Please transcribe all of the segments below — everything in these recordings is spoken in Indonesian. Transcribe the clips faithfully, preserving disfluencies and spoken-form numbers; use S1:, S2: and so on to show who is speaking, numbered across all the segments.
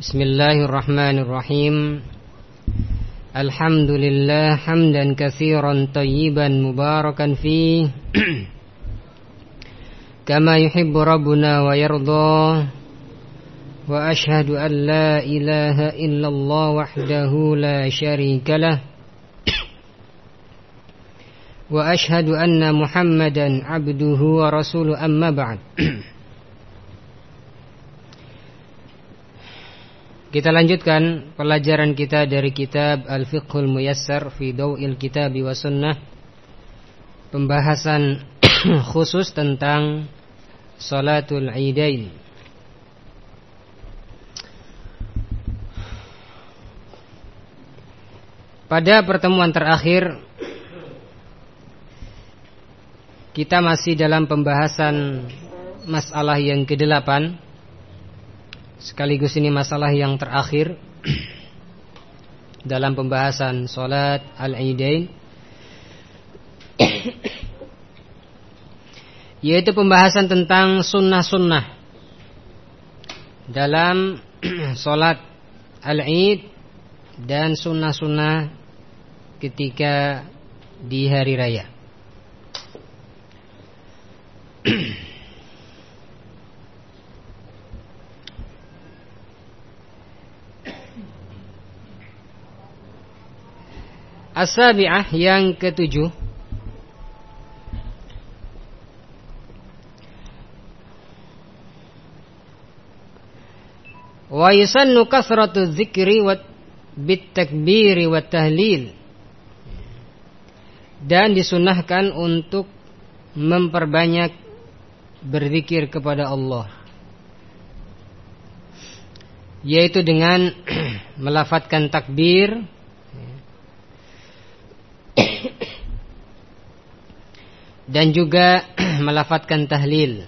S1: Bismillahirrahmanirrahim. Alhamdulillah hamdan katsiran tayyiban mubarakan fi kama yuhibbu rabbuna wa yarda. Wa ashhadu an la ilaha illallah wahdahu la syarika lah. Wa ashhadu anna Muhammadan abduhu wa rasuluhu, amma ba'd. Kita lanjutkan pelajaran kita dari kitab Al-Fiqhul Muyassar fi Daw'il Kitabi wa Sunnah. Pembahasan khusus tentang Salatul Idain. Pada pertemuan terakhir kita masih dalam pembahasan masalah yang kedelapan. Sekaligus ini masalah yang terakhir dalam pembahasan Salat Al-Idain, yaitu pembahasan tentang sunnah-sunnah dalam Salat Al-Id dan sunnah-sunnah ketika di hari raya. As-sabi'ah, yang ketujuh, wa yusannu kasratu dzikri wa bitakbiri wa tahlil, dan disunahkan untuk memperbanyak berzikir kepada Allah, yaitu dengan melafadzkan takbir dan juga melafadzkan tahlil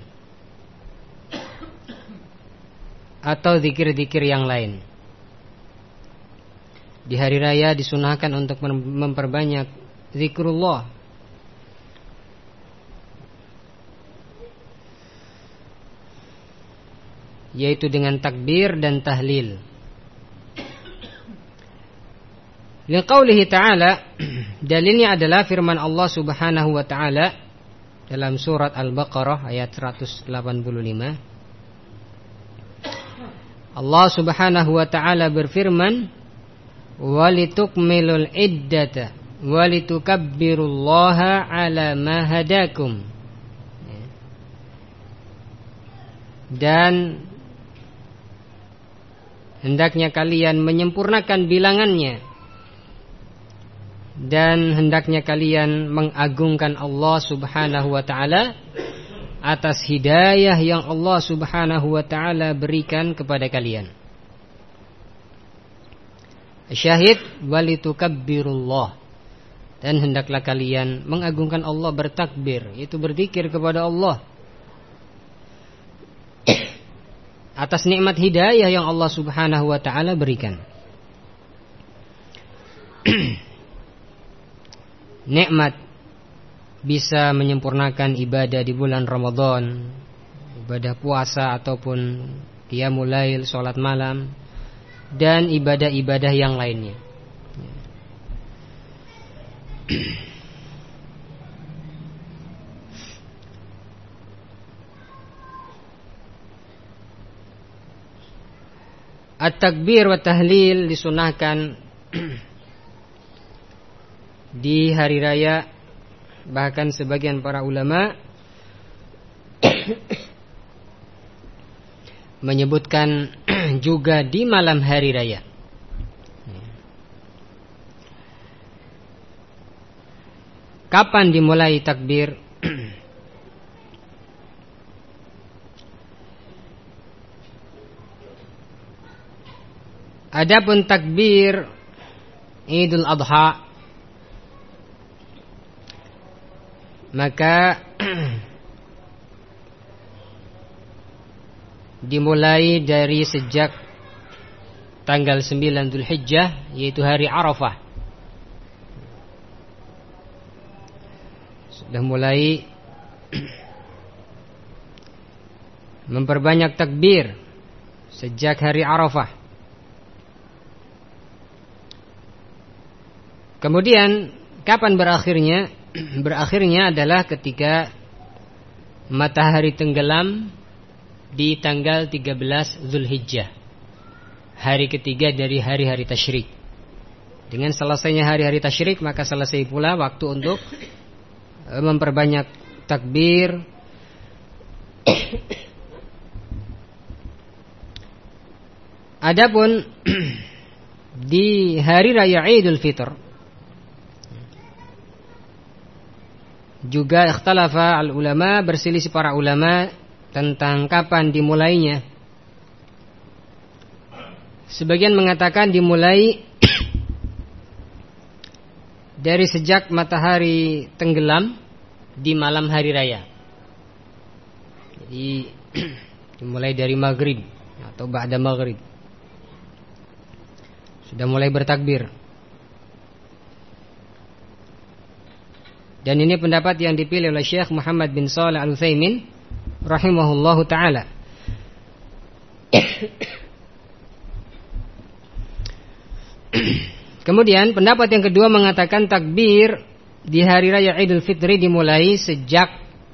S1: atau zikir-zikir yang lain. Di hari raya disunahkan untuk memperbanyak zikrullah, yaitu dengan takbir dan tahlil. Liqaulihi ta'ala, dalilnya adalah firman Allah Subhanahu wa ta'ala dalam surat Al-Baqarah ayat seratus delapan puluh lima. Allah Subhanahu wa ta'ala berfirman, walitukmilul iddata walitukabbirullaha ala ma hadakum, dan hendaknya kalian menyempurnakan bilangannya, dan hendaknya kalian mengagungkan Allah Subhanahu wa ta'ala atas hidayah yang Allah Subhanahu wa ta'ala berikan kepada kalian. Syahid, walitukabbirullah, dan hendaklah kalian mengagungkan Allah, bertakbir, yaitu berzikir kepada Allah atas nikmat hidayah yang Allah Subhanahu wa ta'ala berikan. Nikmat bisa menyempurnakan ibadah di bulan Ramadan, ibadah puasa ataupun qiyamul lail, salat malam, dan ibadah-ibadah yang lainnya. At-takbir wa tahlil disunahkan di hari raya, bahkan sebagian para ulama menyebutkan juga di malam hari raya. Kapan dimulai takbir? Adapun takbir Idul Adha, maka dimulai dari sejak tanggal sembilan Dzulhijjah, yaitu hari Arafah. Sudah mulai memperbanyak takbir sejak hari Arafah. Kemudian kapan berakhirnya? Berakhirnya adalah ketika matahari tenggelam di tanggal tiga belas Zulhijjah, hari ketiga dari hari-hari tasyrik. Dengan selesainya hari-hari tasyrik, maka selesai pula waktu untuk memperbanyak takbir. Adapun di hari raya Idul Fitr juga ikhtalafa al-ulama, berselisih para ulama tentang kapan dimulainya. Sebagian mengatakan dimulai dari sejak matahari tenggelam di malam hari raya. Jadi dimulai dari maghrib atau ba'da maghrib, sudah mulai bertakbir. Dan ini pendapat yang dipilih oleh Syekh Muhammad bin Shalih Al-Utsaimin rahimahullahu taala. Kemudian pendapat yang kedua mengatakan takbir di hari raya Idul Fitri dimulai sejak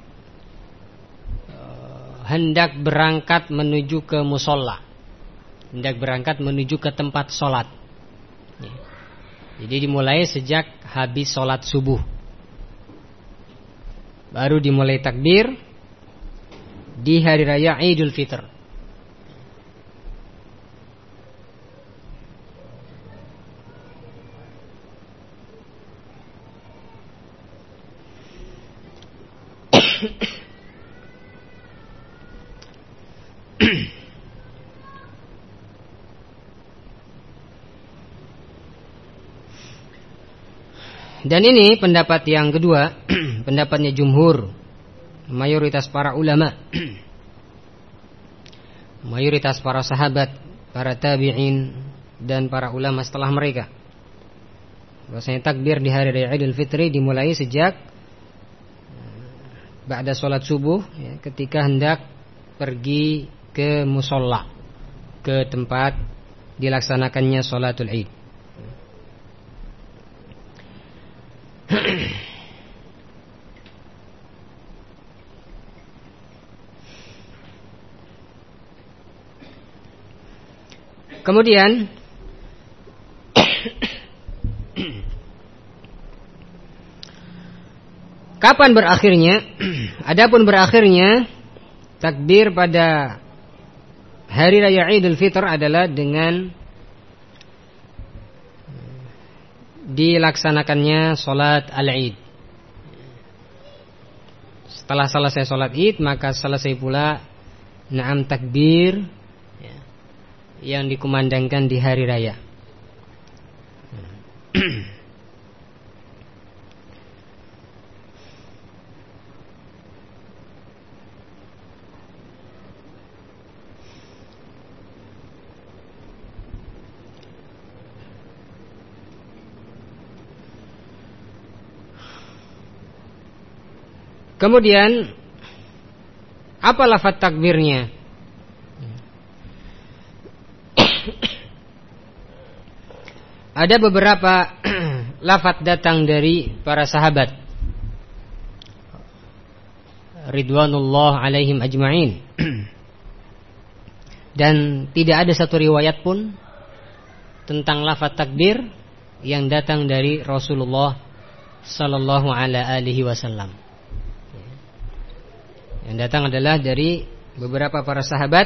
S1: uh, hendak berangkat menuju ke musholla, hendak berangkat menuju ke tempat sholat. Jadi dimulai sejak habis sholat subuh, baru dimulai takbir di hari raya Idul Fitr. Dan ini pendapat yang kedua, pendapatnya jumhur, mayoritas para ulama, mayoritas para sahabat, para tabi'in, dan para ulama setelah mereka. Bahwasanya takbir di hari raya Idul Fitri dimulai sejak ba'da sholat subuh, ya, ketika hendak pergi ke musholla, ke tempat dilaksanakannya sholatul Id. Kemudian kapan berakhirnya? Adapun berakhirnya takbir pada hari raya Idul Fitr adalah dengan dilaksanakannya sholat al-Id. Setelah selesai sholat Id, maka selesai pula na'am takbir yang dikumandangkan di hari raya. Kemudian apa lafaz takbirnya? Ada beberapa lafaz datang dari para sahabat ridwanullah alaihim ajma'in, dan tidak ada satu riwayat pun tentang lafaz takbir yang datang dari Rasulullah sallallahu alaihi wasallam. Yang datang adalah dari beberapa para sahabat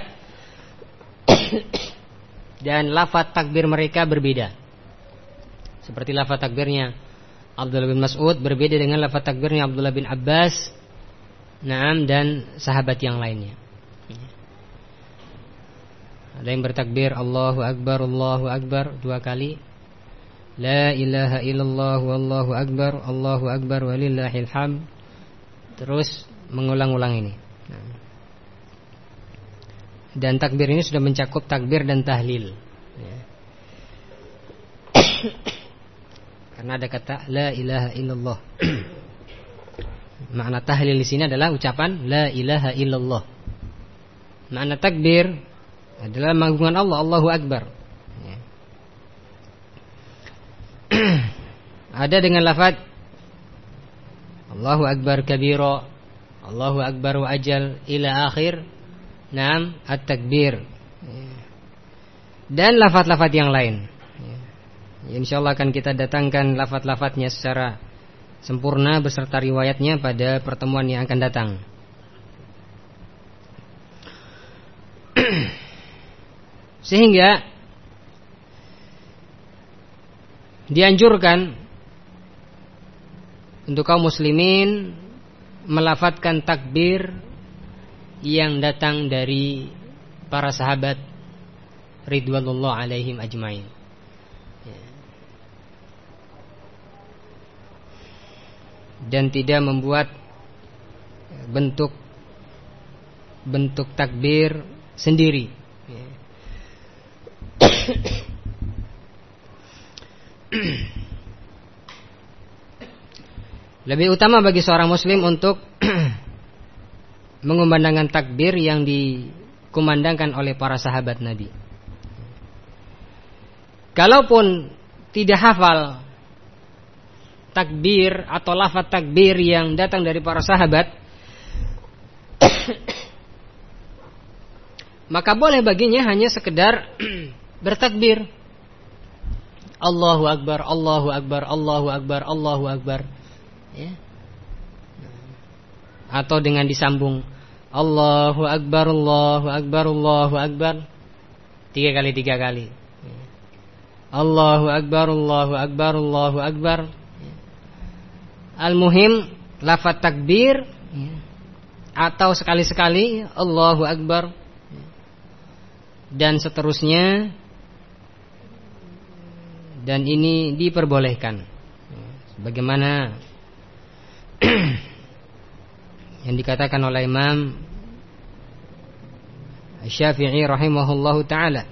S1: dan lafaz takbir mereka berbeda. Seperti lafaz takbirnya Abdullah bin Mas'ud berbeda dengan lafaz takbirnya Abdullah bin Abbas, Naam, dan sahabat yang lainnya. Ada yang bertakbir Allahu Akbar, Allahu Akbar dua kali, La ilaha illallah wallahu akbar, Allahu Akbar walillahil hamd, terus mengulang-ulang ini. Dan takbir ini sudah mencakup takbir dan tahlil, ya. Karena ada kata la ilaha illallah. Makna tahlil di sini adalah ucapan la ilaha illallah. Makna takbir adalah mengagungkan Allah, Allahu Akbar, ya. ada dengan lafaz Allahu Akbar kabira, Allahu Akbar wa ajal ila akhir. Naam, at-takbir. Dan lafaz-lafaz yang lain. Insyaallah akan kita datangkan lafaz-lafaznya secara sempurna beserta riwayatnya pada pertemuan yang akan datang. Sehingga dianjurkan untuk kaum muslimin melafadzkan takbir yang datang dari para sahabat ridwanullah alaihim ajmain. Dan tidak membuat bentuk bentuk takbir sendiri. Lebih utama bagi seorang muslim untuk mengumandangkan takbir yang dikumandangkan oleh para sahabat Nabi. Kalaupun tidak hafal takbir atau lafaz takbir yang datang dari para sahabat, maka boleh baginya hanya sekedar bertakbir, Allahu Akbar, Allahu Akbar, Allahu Akbar, Allahu Akbar, ya. Atau dengan disambung Allahu Akbar, Allahu Akbar, Allahu Akbar, tiga kali tiga kali, Allahu Akbar, Allahu Akbar, Allahu Akbar. Al-muhim lafaz takbir, atau sekali-sekali Allahu Akbar, dan seterusnya. Dan ini diperbolehkan, bagaimana yang dikatakan oleh Imam Syafi'i rahimahullahu ta'ala.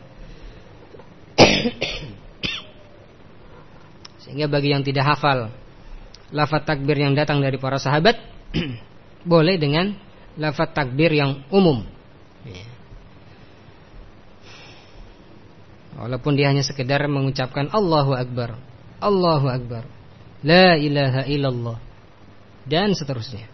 S1: Sehingga bagi yang tidak hafal lafaz takbir yang datang dari para sahabat, boleh dengan lafaz takbir yang umum, walaupun dia hanya sekedar mengucapkan Allahu Akbar, Allahu Akbar, La ilaha illallah, dan seterusnya.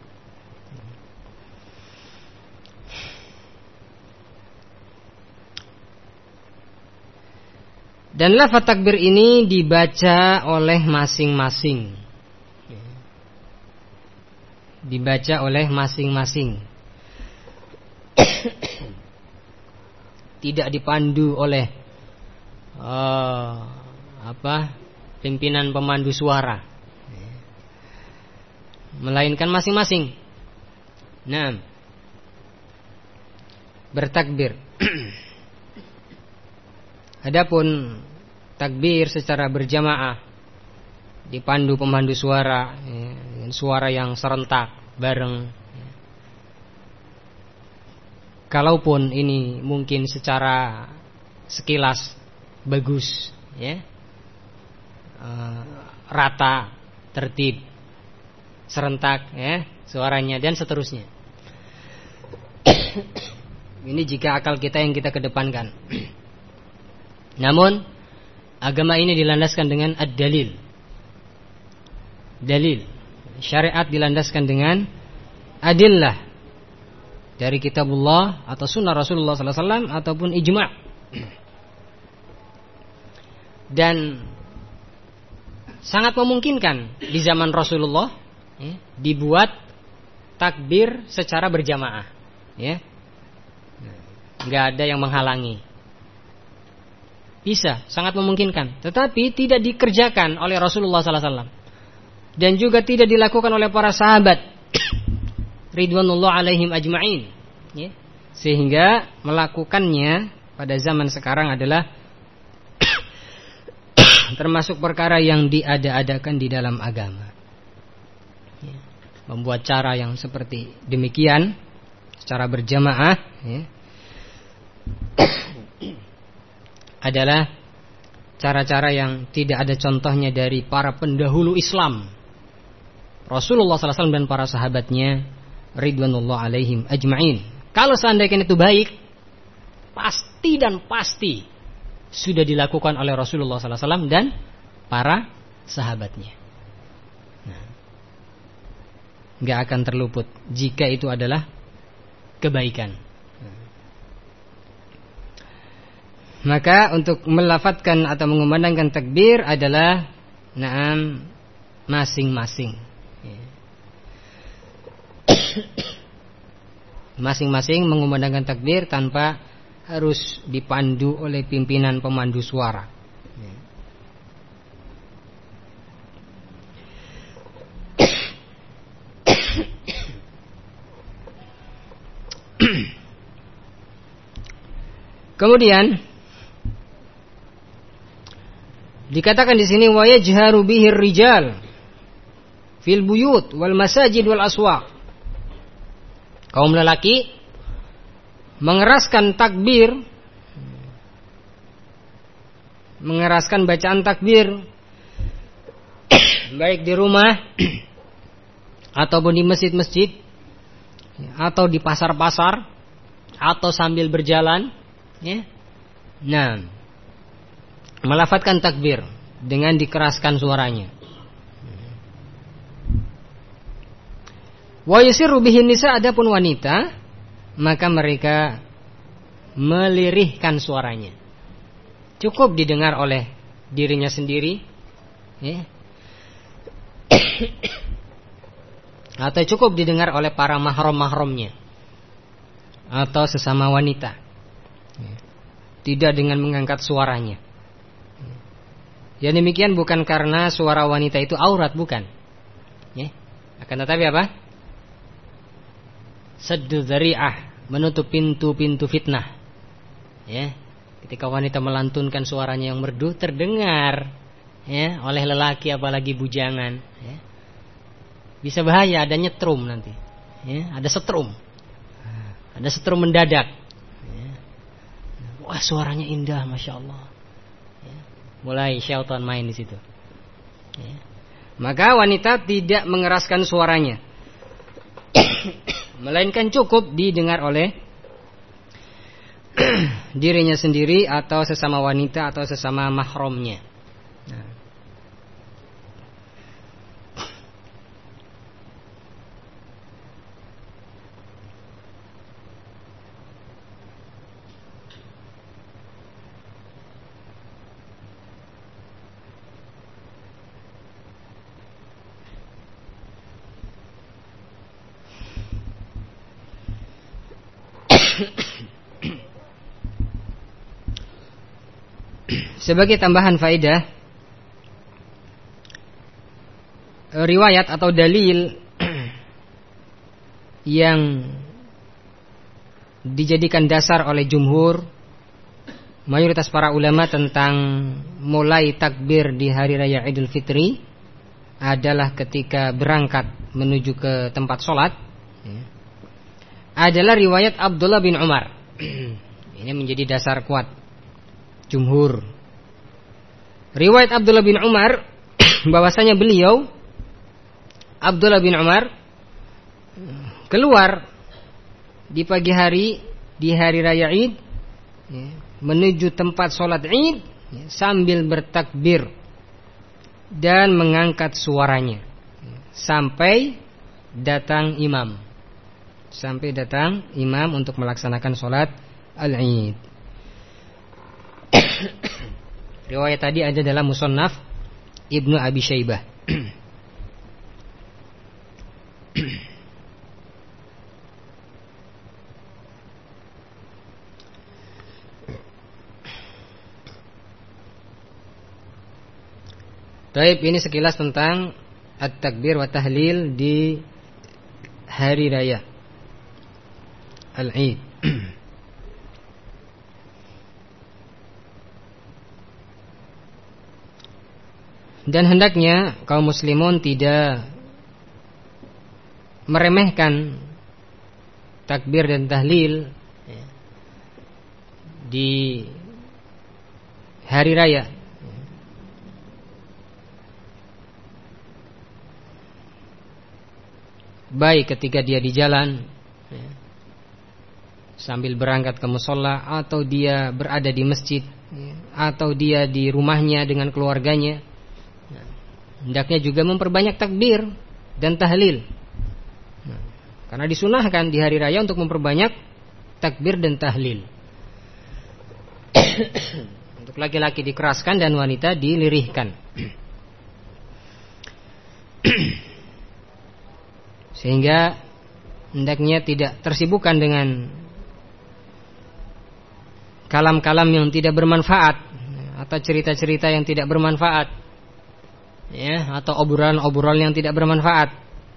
S1: Dan lafaz takbir ini dibaca oleh masing-masing, dibaca oleh masing-masing, tidak dipandu oleh uh, apa pimpinan pemandu suara, melainkan masing-masing. Nah, bertakbir. Adapun takbir secara berjamaah dipandu pemandu suara, ya, dengan suara yang serentak bareng, ya. Kalaupun ini mungkin secara sekilas bagus, ya, uh, rata, tertib, serentak, ya, suaranya dan seterusnya. Ini jika akal kita yang kita kedepankan. Namun agama ini dilandaskan dengan ad-dalil. Dalil. Syariat dilandaskan dengan adillah dari kitabullah atau sunnah Rasulullah sallallahu alaihi wasallam ataupun ijma'. Dan sangat memungkinkan di zaman Rasulullah, ya, dibuat takbir secara berjamaah, ya. Enggak ada yang menghalangi. Bisa, sangat memungkinkan. Tetapi tidak dikerjakan oleh Rasulullah sallallahu alaihi wasallam, dan juga tidak dilakukan oleh para sahabat ridwanullah alaihim ajma'in, ya. Sehingga melakukannya pada zaman sekarang adalah termasuk perkara yang diada-adakan di dalam agama, ya. Membuat cara yang seperti demikian secara berjamaah, ya, adalah cara-cara yang tidak ada contohnya dari para pendahulu Islam, Rasulullah sallallahu alaihi wasallam dan para sahabatnya ridwanullah alaihim ajma'in. Kalau seandainya itu baik, pasti dan pasti sudah dilakukan oleh Rasulullah sallallahu alaihi wasallam dan para sahabatnya. Nah, nggak akan terluput jika itu adalah kebaikan. Maka untuk melafadzkan atau mengumandangkan takbir adalah naam masing-masing. Masing-masing mengumandangkan takbir tanpa harus dipandu oleh pimpinan pemandu suara. Kemudian dikatakan di sini wa yajharu bihir rijal fil buyut wal masajid wal aswaq. Kaum lelaki mengeraskan takbir, mengeraskan bacaan takbir baik di rumah ataupun di masjid-masjid atau di pasar-pasar atau sambil berjalan, ya. Nah, melafadzkan takbir dengan dikeraskan suaranya. Wa yusirru bihin nisa, adapun wanita maka mereka melirihkan suaranya. Cukup didengar oleh dirinya sendiri, ya. Atau cukup didengar oleh para mahram-mahramnya atau sesama wanita. Tidak dengan mengangkat suaranya. Yang demikian bukan karena suara wanita itu aurat, bukan, ya. Akan tetapi apa? Saddu dzari'ah, menutup pintu-pintu fitnah, ya. Ketika wanita melantunkan suaranya yang merdu terdengar, ya, oleh lelaki apalagi bujangan, ya. Bisa bahaya, ada nyetrum nanti, ya, ada setrum. Ada setrum mendadak, ya. Wah, suaranya indah, masya Allah, ya. Mulai syaitan main di situ, ya. Maka wanita tidak mengeraskan suaranya, melainkan cukup didengar oleh dirinya sendiri atau sesama wanita atau sesama mahramnya. Nah. Sebagai tambahan faedah, riwayat atau dalil yang dijadikan dasar oleh jumhur, mayoritas para ulama tentang mulai takbir di hari raya Idul Fitri adalah ketika berangkat menuju ke tempat sholat, adalah riwayat Abdullah bin Umar. Ini menjadi dasar kuat jumhur. Riwayat Abdullah bin Umar bahwasanya beliau Abdullah bin Umar keluar di pagi hari di hari raya Id, menuju tempat sholat Id sambil bertakbir dan mengangkat suaranya sampai datang imam. Sampai datang imam untuk melaksanakan sholat al-Id. Riwayat tadi ada dalam Musannaf Ibnu Abi Syaibah. Baik, ini sekilas tentang at-takbir wa tahlil di hari raya Al-Id. Dan hendaknya kaum muslimun tidak meremehkan takbir dan tahlil di hari raya. Baik ketika dia di jalan sambil berangkat ke musholla, atau dia berada di masjid, atau dia di rumahnya dengan keluarganya. hendaknya juga memperbanyak takbir dan tahlil. Nah, karena disunahkan di hari raya untuk memperbanyak takbir dan tahlil. Untuk laki-laki dikeraskan dan wanita dilirihkan. Sehingga hendaknya tidak tersibukkan dengan kalam-kalam yang tidak bermanfaat atau cerita-cerita yang tidak bermanfaat, ya, atau obrolan-obrolan yang tidak bermanfaat.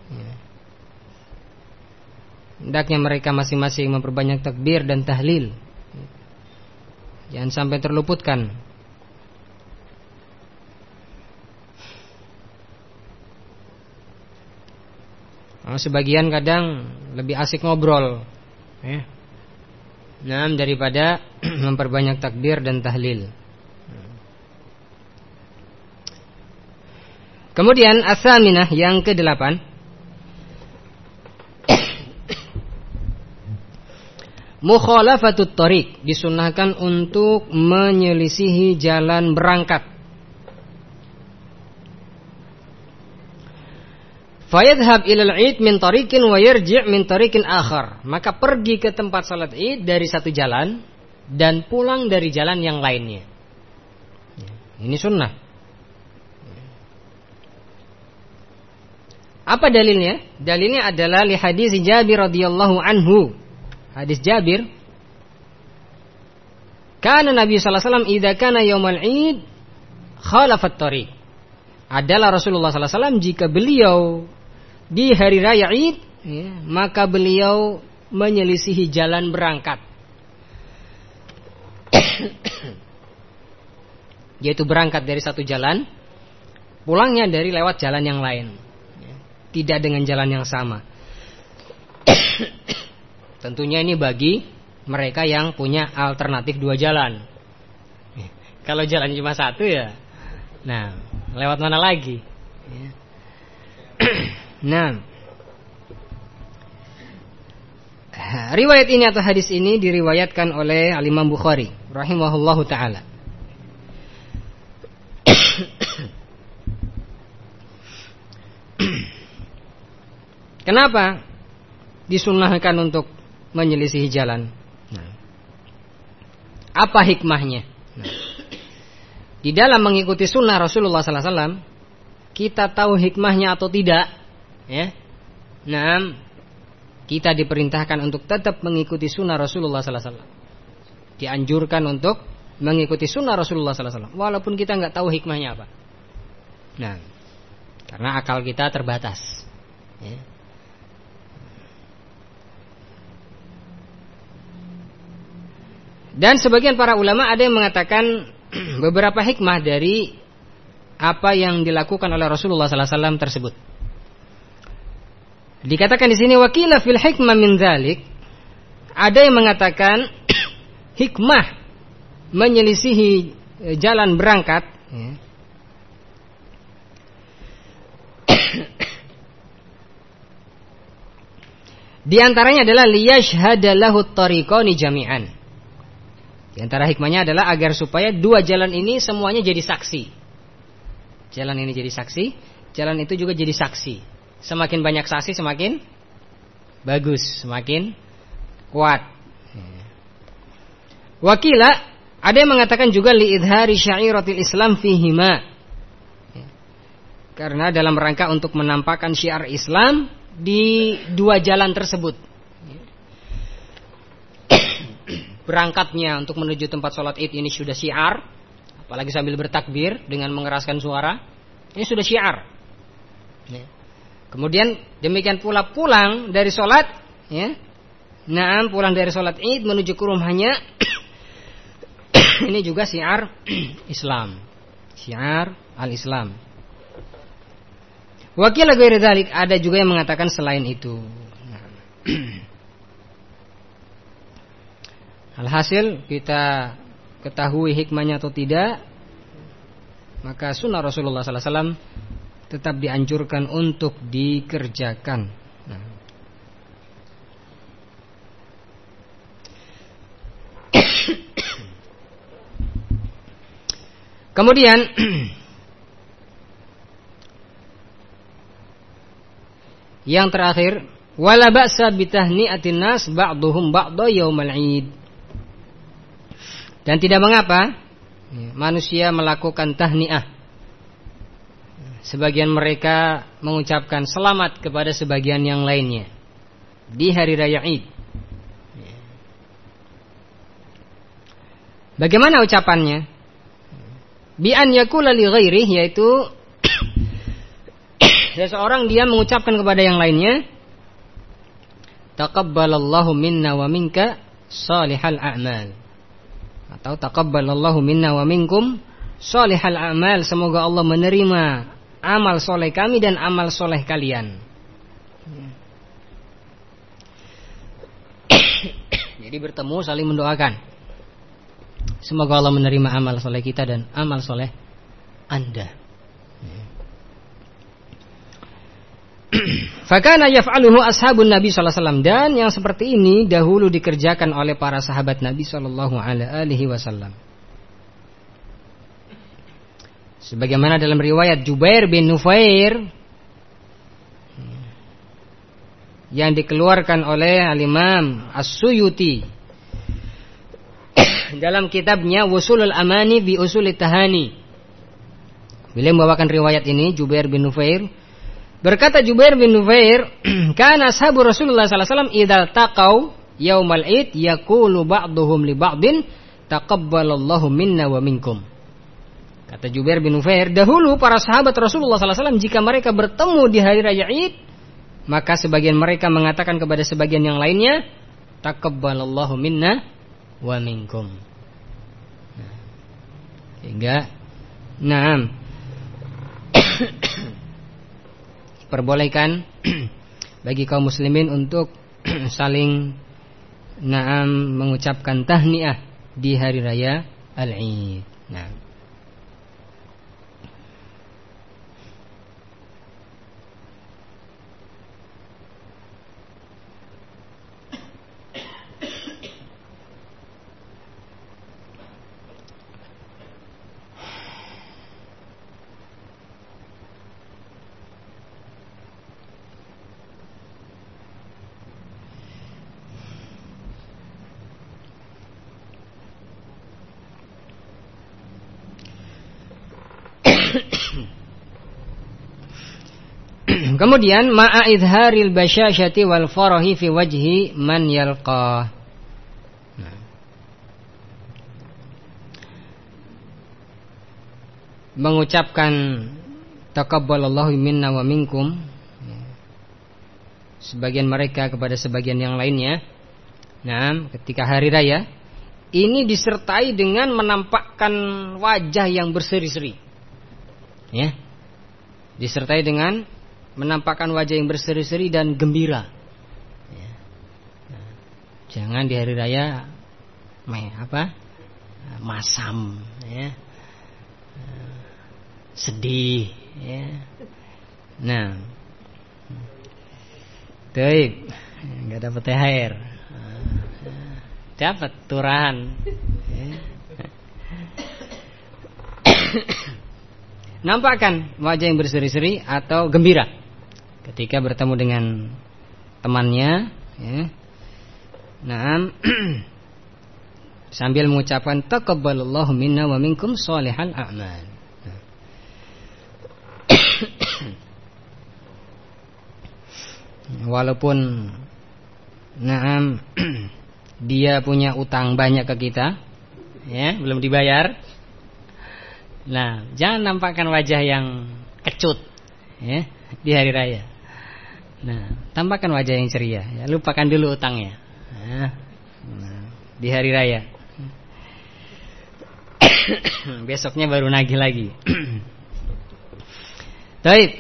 S1: Hendaknya mereka masing-masing memperbanyak takbir dan tahlil. Jangan sampai terluputkan. Nah, sebagian kadang lebih asik ngobrol, ya, nah, daripada memperbanyak takbir dan tahlil. Kemudian as-saminah, yang kedelapan, mukhalafatut thariq, disunahkan untuk menyelisihi jalan berangkat. Fayadhhab ilal id min tariqin wa yarji' min tariqin akhar, maka pergi ke tempat salat id dari satu jalan dan pulang dari jalan yang lainnya. Ini sunnah. Apa dalilnya? Dalilnya adalah li hadis Jabir radhiyallahu anhu. Hadis Jabir, kana Nabi sallallahu alaihi wasallam idza kana yaumal id khalafat tariq. Adalah Rasulullah sallallahu alaihi wasallam jika beliau di hari raya Id, ya, maka beliau menyelisihi jalan berangkat. Yaitu berangkat dari satu jalan, pulangnya dari lewat jalan yang lain, ya, tidak dengan jalan yang sama. Tentunya ini bagi mereka yang punya alternatif dua jalan. Kalau jalan cuma satu, ya, nah, lewat mana lagi? Ya. Nah, riwayat ini atau hadis ini diriwayatkan oleh Al-Imam Bukhari rahimahullahu taala. Kenapa disunahkan untuk menyelisihi jalan? Nah, apa hikmahnya? Nah, di dalam mengikuti sunnah Rasulullah sallallahu alaihi wasallam, kita tahu hikmahnya atau tidak? Ya, nah, kita diperintahkan untuk tetap mengikuti sunnah Rasulullah sallallahu alaihi wasallam. Dianjurkan untuk mengikuti sunnah Rasulullah sallallahu alaihi wasallam, walaupun kita nggak tahu hikmahnya apa. Nah, karena akal kita terbatas. Ya. Dan sebagian para ulama ada yang mengatakan beberapa hikmah dari apa yang dilakukan oleh Rasulullah sallallahu alaihi wasallam tersebut. Dikatakan di sini wakila fil hikmah min dzalik, ada yang mengatakan hikmah menyelisihi jalan berangkat, ya, di antaranya adalah liyashhada lahu at-tariqani jami'an. Di antara hikmahnya adalah agar supaya dua jalan ini semuanya jadi saksi. Jalan ini jadi saksi, jalan itu juga jadi saksi. Semakin banyak saksi semakin bagus, semakin kuat. Wakila, ada yang mengatakan juga liidhari syairatil Islam fihima, karena dalam rangka untuk menampakkan syiar Islam di dua jalan tersebut. Berangkatnya untuk menuju tempat sholat id ini sudah syiar, apalagi sambil bertakbir dengan mengeraskan suara, ini sudah syiar. Kemudian demikian pula pulang dari sholat, ya, nah, pulang dari sholat id menuju ke rumahnya, ini juga syiar Islam, syiar al-Islam. Wakil ghairi dzalik, ada juga yang mengatakan selain itu. Nah. Alhasil kita ketahui hikmahnya atau tidak, maka sunnah Rasulullah sallallahu alaihi wasallam tetap dianjurkan untuk dikerjakan. Nah. Kemudian Yang terakhir, wala ba'sa bitahni'atin nas ba'duhum ba'da yaumal 'id. Dan tidak mengapa manusia melakukan tahniah. Sebagian mereka mengucapkan selamat kepada sebagian yang lainnya di hari raya Id. Bagaimana ucapannya? Bi an yaqula li ghairihi, yaitu seseorang dia mengucapkan kepada yang lainnya, taqabbalallahu minna wa minka salihal a'mal, atau taqabbalallahu minna wa minkum salihal a'mal, semoga Allah menerima amal soleh kami dan amal soleh kalian. Jadi bertemu saling mendoakan, semoga Allah menerima amal soleh kita dan amal soleh Anda. Fakana yaf'aluhu ashabun Nabi sallallahu alaihi wasallam, dan yang seperti ini dahulu dikerjakan oleh para sahabat Nabi sallallahu alaihi wasallam. Sebagaimana dalam riwayat Jubair bin Nufair yang dikeluarkan oleh Al-Imam As-Suyuti dalam kitabnya Wusulul Amani bi Usulit Tahani. Beliau membawakan riwayat ini, Jubair bin Nufair. Berkata Jubair bin Nufair, kana ashabu Rasulullah sallallahu alaihi wasallam idza taqau yaumal id yaqulu ba'duhum li ba'din taqabbalallahu minna wa minkum. Kata Jubair bin Nufair, dahulu para sahabat Rasulullah sallallahu alaihi wasallam jika mereka bertemu di hari raya Id, maka sebagian mereka mengatakan kepada sebagian yang lainnya, taqabbalallahu minna wa minkum. Nah, sehingga naam perbolehkan bagi kaum muslimin untuk saling naam mengucapkan tahniah di hari raya Al-Id. Nah, kemudian ma'a idharil basyashati wal farahi fi wajhi man yalqa. Nah. Mengucapkan taqabbalallahu minna wa minkum, sebagian mereka kepada sebagian yang lainnya. Nah, ketika hari raya ini disertai dengan menampakkan wajah yang berseri-seri. Ya. Disertai dengan menampakkan wajah yang berseri-seri dan gembira. Ya. Nah, jangan di hari raya meh apa? Masam, ya. Sedih, ya. Nah. Baik, enggak dapat T H R. Dapat turahan. Ya. Nampakkan wajah yang berseri-seri atau gembira ketika bertemu dengan temannya, ya. Nah, sambil mengucapkan taqabbalallahu minna wa minkum shalihal a'mal. Walaupun naam dia punya utang banyak ke kita, ya, belum dibayar. Nah, jangan nampakkan wajah yang kecut, ya, di hari raya. Nah, tampakkan wajah yang ceria, ya, lupakan dulu utangnya. Nah, di hari raya. Besoknya baru nagih lagi. Baik.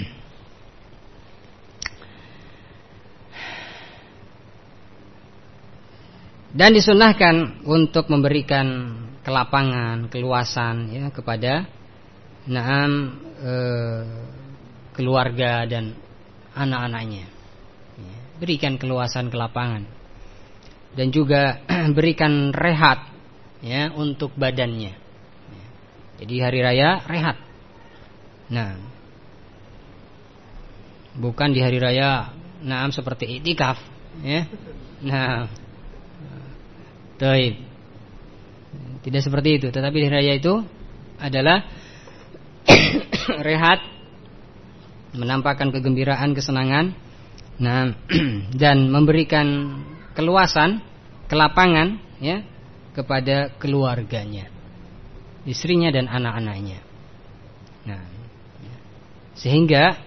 S1: Dan disunahkan untuk memberikan kelapangan, keluasan, ya, kepada naam e, keluarga dan anak-anaknya. Ya, berikan keluasan, kelapangan, dan juga berikan rehat, ya, untuk badannya. Ya, jadi hari raya rehat. Nah, Bukan di hari raya naam seperti i'tikaf, ya. Nah, taib. Tidak seperti itu, tetapi di hari raya itu adalah rehat, menampakkan kegembiraan, kesenangan, nah, dan memberikan keluasan, kelapangan, ya, kepada keluarganya, istrinya dan anak-anaknya. Nah, sehingga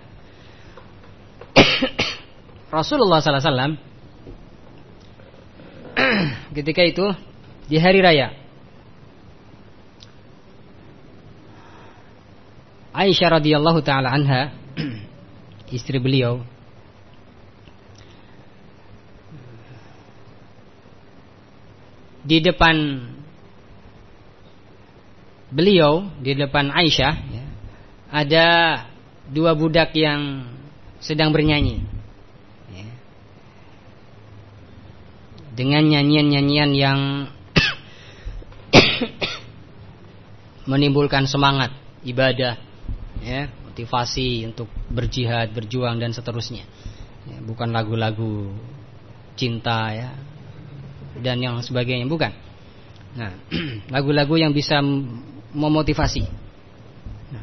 S1: Rasulullah sallallahu alaihi wasallam ketika itu di hari raya, Aisyah radhiyallahu taala anha, istri beliau, di depan beliau, di depan Aisyah, ya, ada dua budak yang sedang bernyanyi, ya, dengan nyanyian-nyanyian yang menimbulkan semangat ibadah, ya, motivasi untuk berjihad, berjuang dan seterusnya, ya, bukan lagu-lagu cinta, ya, dan yang sebagainya, bukan. Nah, lagu-lagu yang bisa memotivasi. Nah,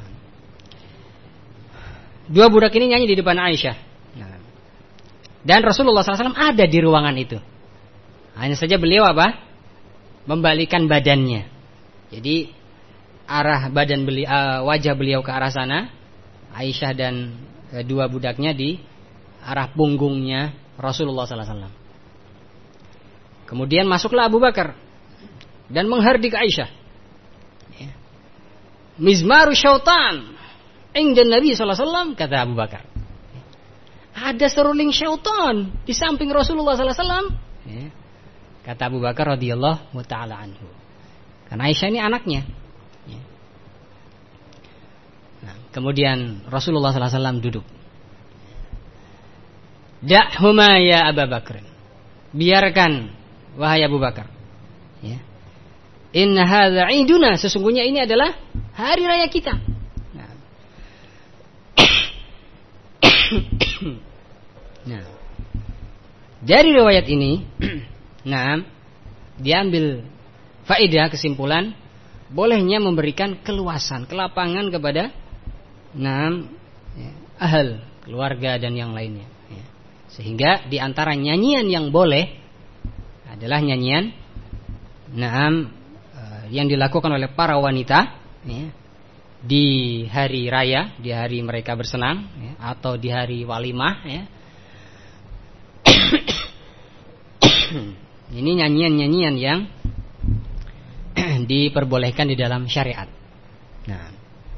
S1: dua budak ini nyanyi di depan Aisyah. Nah, dan Rasulullah sallallahu alaihi wasallam ada di ruangan itu. Hanya saja beliau apa? Membalikan badannya. Jadi arah badan beliau, uh, wajah beliau ke arah sana, Aisyah dan uh, dua budaknya di arah punggungnya Rasulullah sallallahu alaihi wasallam. Kemudian masuklah Abu Bakar dan menghardik Aisyah. Ya. Mizmaru syaitan inda Nabi sallallahu alaihi wasallam, kata Abu Bakar. Ya. Ada seruling syaitan di samping Rasulullah sallallahu alaihi wasallam. Ya. Kata Abu Bakar radhiyallahu taala anhu. Karena Aisyah ini anaknya. Ya. Nah, kemudian Rasulullah sallallahu alaihi wasallam duduk. Da'huma ya Abu Bakar. Biarkan wahai Abu Bakar. Ya. Inna hadza 'iduna, sesungguhnya ini adalah hari raya kita. Nah. Nah. Dari riwayat ini, nah, diambil faedah, kesimpulan bolehnya memberikan keluasan, kelapangan kepada enam, ya, ahal, keluarga dan yang lainnya, ya. Sehingga di antara nyanyian yang boleh adalah nyanyian enam, yang dilakukan oleh para wanita, ya, di hari raya, di hari mereka bersenang, ya, atau di hari walimah, ya. Ini nyanyian-nyanyian yang diperbolehkan di dalam syariat. Nah,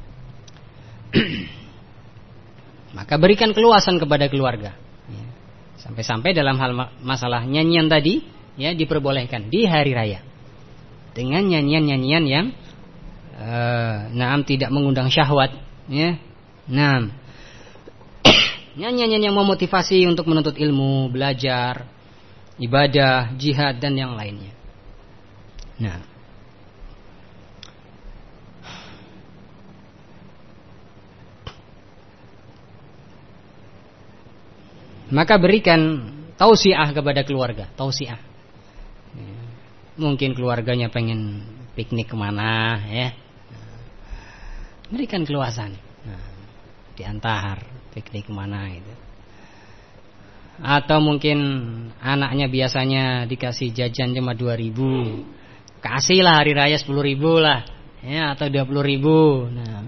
S1: maka berikan keluasan kepada keluarga, ya. Sampai-sampai dalam hal masalah nyanyian tadi, ya, diperbolehkan di hari raya dengan nyanyian-nyanyian yang uh, naam tidak mengundang syahwat, ya. Naam. Nyanyian yang memotivasi untuk menuntut ilmu, belajar, ibadah, jihad dan yang lainnya. Nah, maka berikan tausiah kepada keluarga, tausiah. Mungkin keluarganya pengen piknik kemana, ya, berikan keluasan. Nah, diantar piknik kemana itu. Atau mungkin anaknya biasanya dikasih jajan cuma dua ribu, kasihlah hari raya sepuluh ribu lah, ya, atau dua puluh ribu. Nah,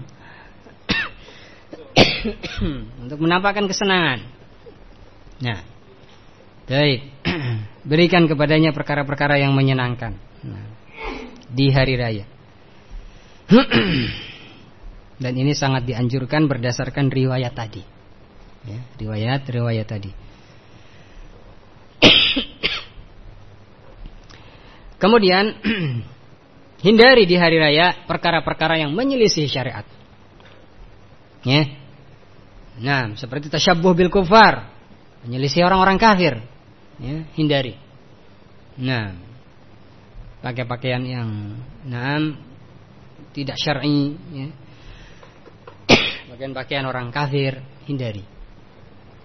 S1: untuk menampakkan kesenangan. Nah, baik. Berikan kepadanya perkara-perkara yang menyenangkan, nah, di hari raya. Dan ini sangat dianjurkan berdasarkan riwayat tadi, ya, riwayat-riwayat tadi. Kemudian hindari di hari raya perkara-perkara yang menyelisih syariat, ya. Nah, seperti tasyabbuh bil kufar, menyelisih orang-orang kafir, ya, hindari. Nah, pakai pakaian yang naam tidak syar'i, ya. Pakaian-pakaian orang kafir hindari.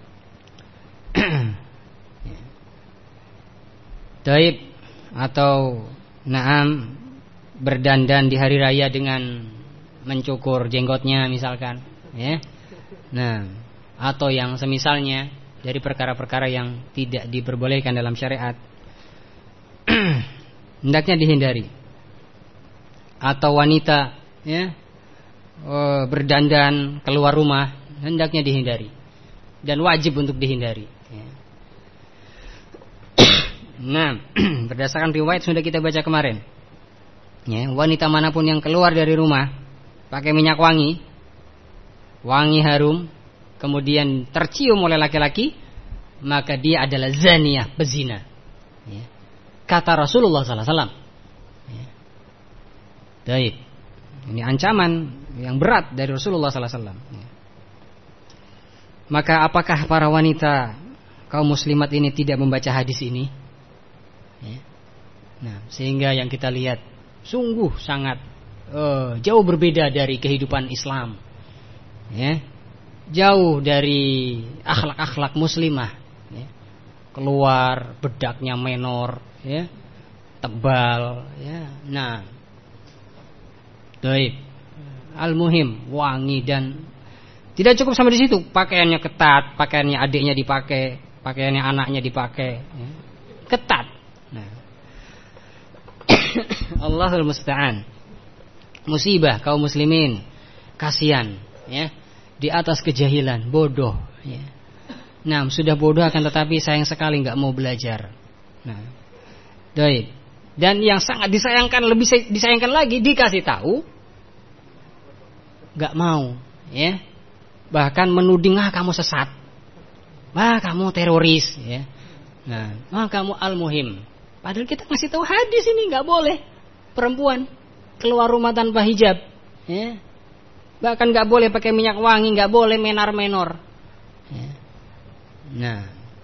S1: Taib, atau naam berdandan di hari raya dengan mencukur jenggotnya misalkan, ya. Nah, atau yang semisalnya dari perkara-perkara yang tidak diperbolehkan dalam syariat, hendaknya dihindari. Atau wanita, ya, berdandan keluar rumah, hendaknya dihindari dan wajib untuk dihindari, ya. Nah, berdasarkan riwayat sudah kita baca kemarin, ya, wanita manapun yang keluar dari rumah pakai minyak wangi, wangi harum, kemudian tercium oleh laki-laki, maka dia adalah zaniyah, pezina, ya. Kata Rasulullah sallallahu alaihi wasallam, ya. Baik, ini ancaman yang berat dari Rasulullah sallallahu alaihi wasallam, ya. Maka apakah para wanita kaum muslimat ini tidak membaca hadis ini, ya? Nah, sehingga yang kita lihat sungguh sangat uh, jauh berbeda dari kehidupan Islam, ya. Jauh dari akhlak-akhlak muslimah, ya. Keluar bedaknya menor, ya, tebal, ya. Nah, baik, al-muhim wangi, dan tidak cukup sampai di situ, pakaiannya ketat, pakaiannya adiknya dipakai, pakaiannya anaknya dipakai, ya. Ketat. Nah, Allahul musta'an. Musibah kaum muslimin, kasihan, ya, di atas kejahilan, bodoh, ya. Nah, sudah bodoh akan tetapi sayang sekali nggak mau belajar. Nah, baik. Dan yang sangat disayangkan, lebih disayangkan lagi, dikasih tahu nggak mau, ya. Bahkan menuding, ah kamu sesat, ah kamu teroris, ya. Nah, ah kamu al-muhim. Padahal kita ngasih tahu hadis ini nggak boleh perempuan keluar rumah tanpa hijab, ya. Bahkan nggak boleh pakai minyak wangi, nggak boleh menar-menor, ya. Nah,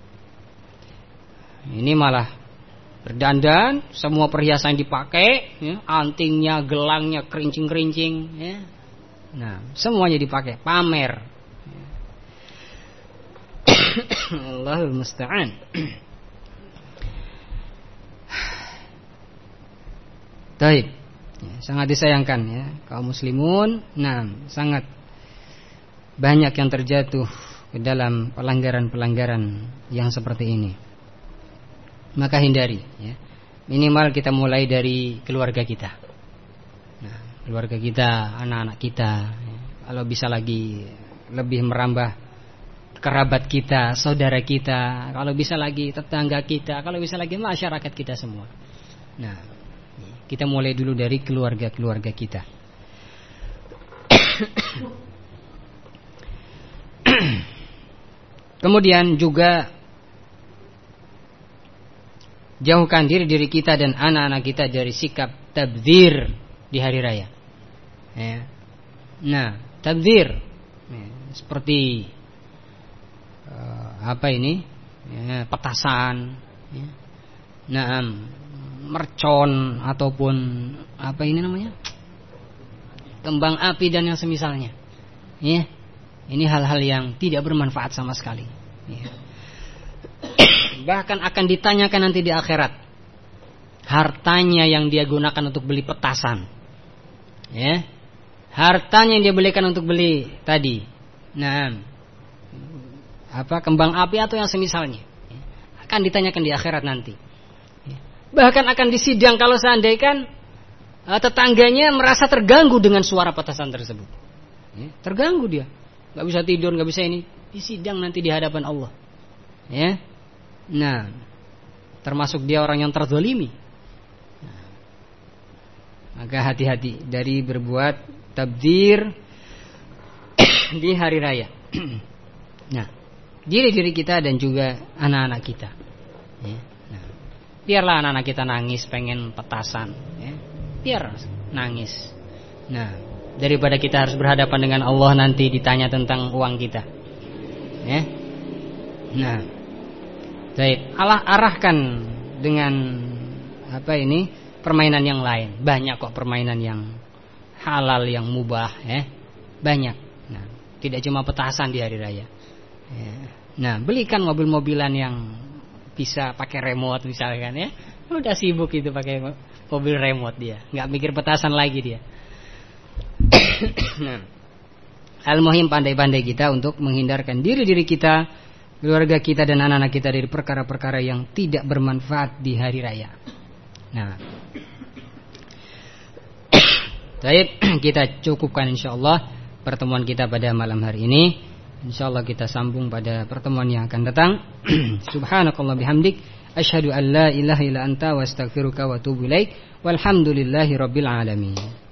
S1: ini malah berdandan, semua perhiasan dipakai, ya, antingnya, gelangnya, kerincing-kerincing, ya. Nah, semuanya dipakai, pamer. Allahul musta'an. Baik, ya, sangat disayangkan, ya, kaum muslimun. Nah, sangat banyak yang terjatuh ke dalam pelanggaran-pelanggaran yang seperti ini. Maka hindari, ya. Minimal kita mulai dari keluarga kita. Nah, keluarga kita, anak-anak kita, ya. Kalau bisa lagi lebih merambah kerabat kita, saudara kita, kalau bisa lagi tetangga kita, kalau bisa lagi masyarakat kita semua. Nah, kita mulai dulu dari keluarga-keluarga kita. Kemudian juga jauhkan diri diri kita dan anak-anak kita dari sikap tabdzir di hari raya, ya. Nah, tabdzir, ya, seperti uh, apa ini, ya, petasan, ya. Nah, mercon ataupun apa ini namanya, kembang api dan yang semisalnya, ya. Ini hal-hal yang tidak bermanfaat sama sekali, ya. Bahkan akan ditanyakan nanti di akhirat hartanya yang dia gunakan untuk beli petasan, ya, hartanya yang dia belikan untuk beli tadi, nah, apa, kembang api atau yang semisalnya, ya, akan ditanyakan di akhirat nanti, ya. Bahkan akan disidang kalau seandainya uh, tetangganya merasa terganggu dengan suara petasan tersebut, ya, terganggu dia, nggak bisa tidur, nggak bisa ini, disidang nanti di hadapan Allah, ya. Nah, termasuk dia orang yang terzalimi. Nah, maka hati-hati dari berbuat tabdzir di hari raya. Nah, diri-diri kita dan juga anak-anak kita, ya. Nah, biarlah anak-anak kita nangis pengen petasan, ya. Biar nangis. Nah, daripada kita harus berhadapan dengan Allah nanti ditanya tentang uang kita, ya. Nah, baik, Allah arahkan dengan apa ini, permainan yang lain. Banyak kok permainan yang halal, yang mubah, ya. Banyak. Nah, tidak cuma petasan di hari raya, ya. Nah, belikan mobil-mobilan yang bisa pakai remote misalkan, ya. Udah sibuk itu pakai mobil remote dia, nggak mikir petasan lagi dia. Nah, al-muhim pandai-pandai kita untuk menghindarkan diri-diri kita, keluarga kita dan anak-anak kita dari perkara-perkara yang tidak bermanfaat di hari raya. Nah, baik, kita cukupkan insyaallah pertemuan kita pada malam hari ini. Insyaallah kita sambung pada pertemuan yang akan datang. Subhanakallah bihamdik, asyhadu an la ilaha illa anta wa astaghfiruka wa atubu ilaik. Walhamdulillahi rabbil alamin.